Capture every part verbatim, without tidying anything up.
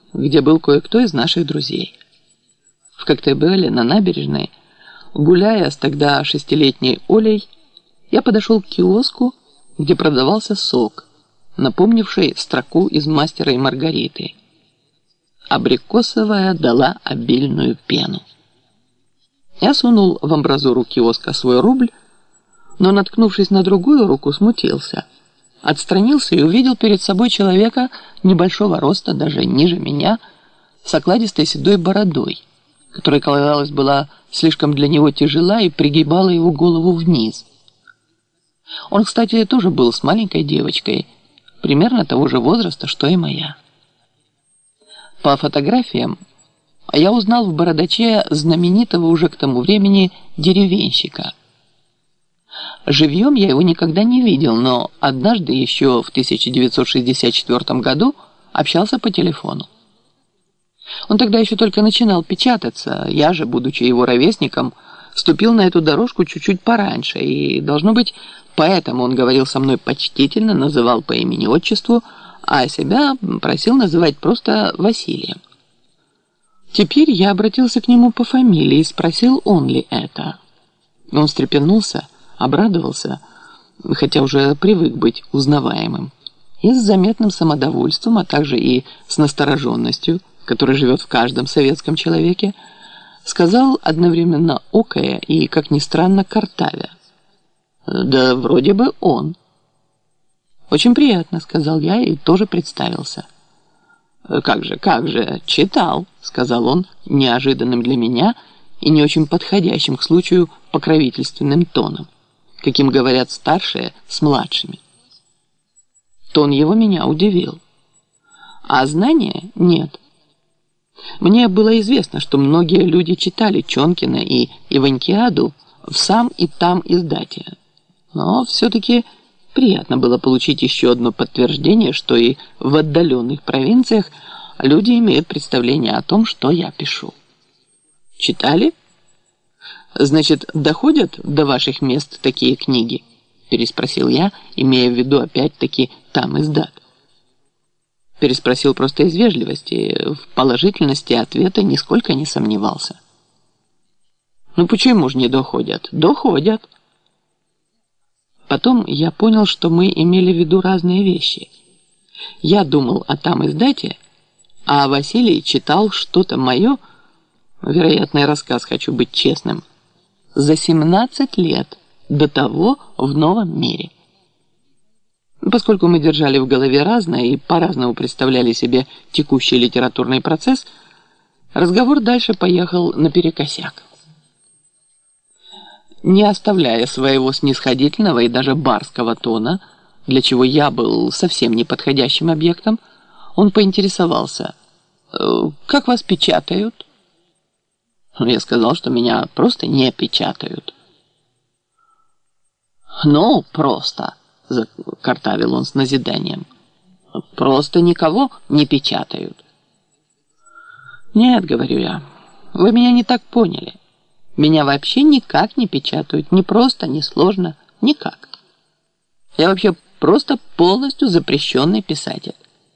где был кое-кто из наших друзей. В Коктебеле на набережной, гуляя с тогда шестилетней Олей, я подошел к киоску, где продавался сок, напомнивший строку из «Мастера и Маргариты». Абрикосовая дала обильную пену. Я сунул в амбразуру киоска свой рубль, но, наткнувшись на другую руку, смутился. Отстранился и увидел перед собой человека небольшого роста, даже ниже меня, с окладистой седой бородой, которая, казалось, была слишком для него тяжела и пригибала его голову вниз. Он, кстати, тоже был с маленькой девочкой, примерно того же возраста, что и моя. По фотографиям я узнал в бородаче знаменитого уже к тому времени деревенщика. Живьем я его никогда не видел, но однажды еще в тысяча девятьсот шестьдесят четвёртом году общался по телефону. Он тогда еще только начинал печататься, я же, будучи его ровесником, ступил на эту дорожку чуть-чуть пораньше, и, должно быть, поэтому он говорил со мной почтительно, называл по имени-отчеству, а себя просил называть просто Василием. Теперь я обратился к нему по фамилии и спросил, он ли это. Он встрепенулся, обрадовался, хотя уже привык быть узнаваемым, и с заметным самодовольством, а также и с настороженностью, которая живет в каждом советском человеке, сказал одновременно окая и, как ни странно, картавя: «Да вроде бы он». «Очень приятно», — сказал я и тоже представился. «Как же, как же, читал», — сказал он неожиданным для меня и не очень подходящим к случаю покровительственным тоном, каким говорят старшие с младшими. Тон его меня удивил. А знания нет. Мне было известно, что многие люди читали Чонкина и Иванькиаду в сам и там издате. Но все-таки приятно было получить еще одно подтверждение, что и в отдаленных провинциях люди имеют представление о том, что я пишу. Читали? Значит, доходят до ваших мест такие книги? Переспросил я, имея в виду опять-таки там издат. Переспросил просто из вежливости, в положительности ответа нисколько не сомневался. Ну почему же не доходят? Доходят. Потом я понял, что мы имели в виду разные вещи. Я думал о там издате, а Василий читал что-то мое, вероятно, рассказ, хочу быть честным, за семнадцать лет до того в новом мире. Поскольку мы держали в голове разное и по-разному представляли себе текущий литературный процесс, разговор дальше поехал наперекосяк. Не оставляя своего снисходительного и даже барского тона, для чего я был совсем неподходящим объектом, он поинтересовался: «Как вас печатают?» Я сказал, что меня просто не печатают. «Ну, просто», — закартавил он с назиданием, — «просто никого не печатают». «Нет, — говорю я, — вы меня не так поняли. Меня вообще никак не печатают, ни просто, ни сложно, никак. Я вообще просто полностью запрещенный писатель».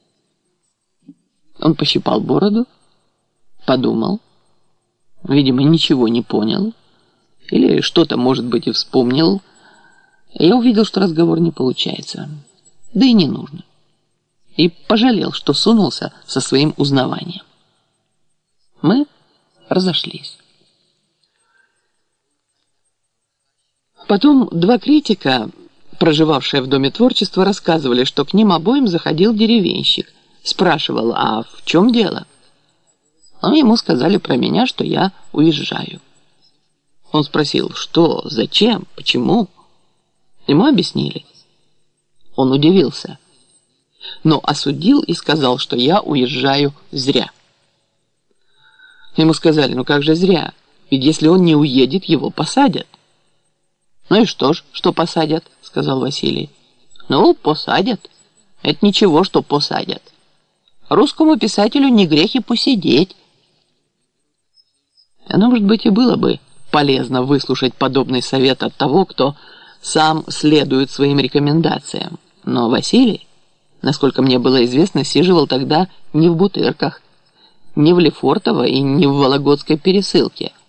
Он пощипал бороду, подумал, видимо, ничего не понял, или что-то, может быть, и вспомнил. Я увидел, что разговор не получается, да и не нужно, и пожалел, что сунулся со своим узнаванием. Мы разошлись. Потом два критика, проживавшие в Доме творчества, рассказывали, что к ним обоим заходил деревенщик, спрашивал, а в чем дело? А ему сказали про меня, что я уезжаю. Он спросил, что, зачем, почему? Ему объяснили. Он удивился, но осудил и сказал, что я уезжаю зря. Ему сказали, ну как же зря, ведь если он не уедет, его посадят. «Ну и что ж, что посадят?» — сказал Василий. «Ну, посадят. Это ничего, что посадят. Русскому писателю не грех и посидеть». Оно, может быть, и было бы полезно выслушать подобный совет от того, кто сам следует своим рекомендациям. Но Василий, насколько мне было известно, сиживал тогда не в Бутырках, не в Лефортово и не в Вологодской пересылке.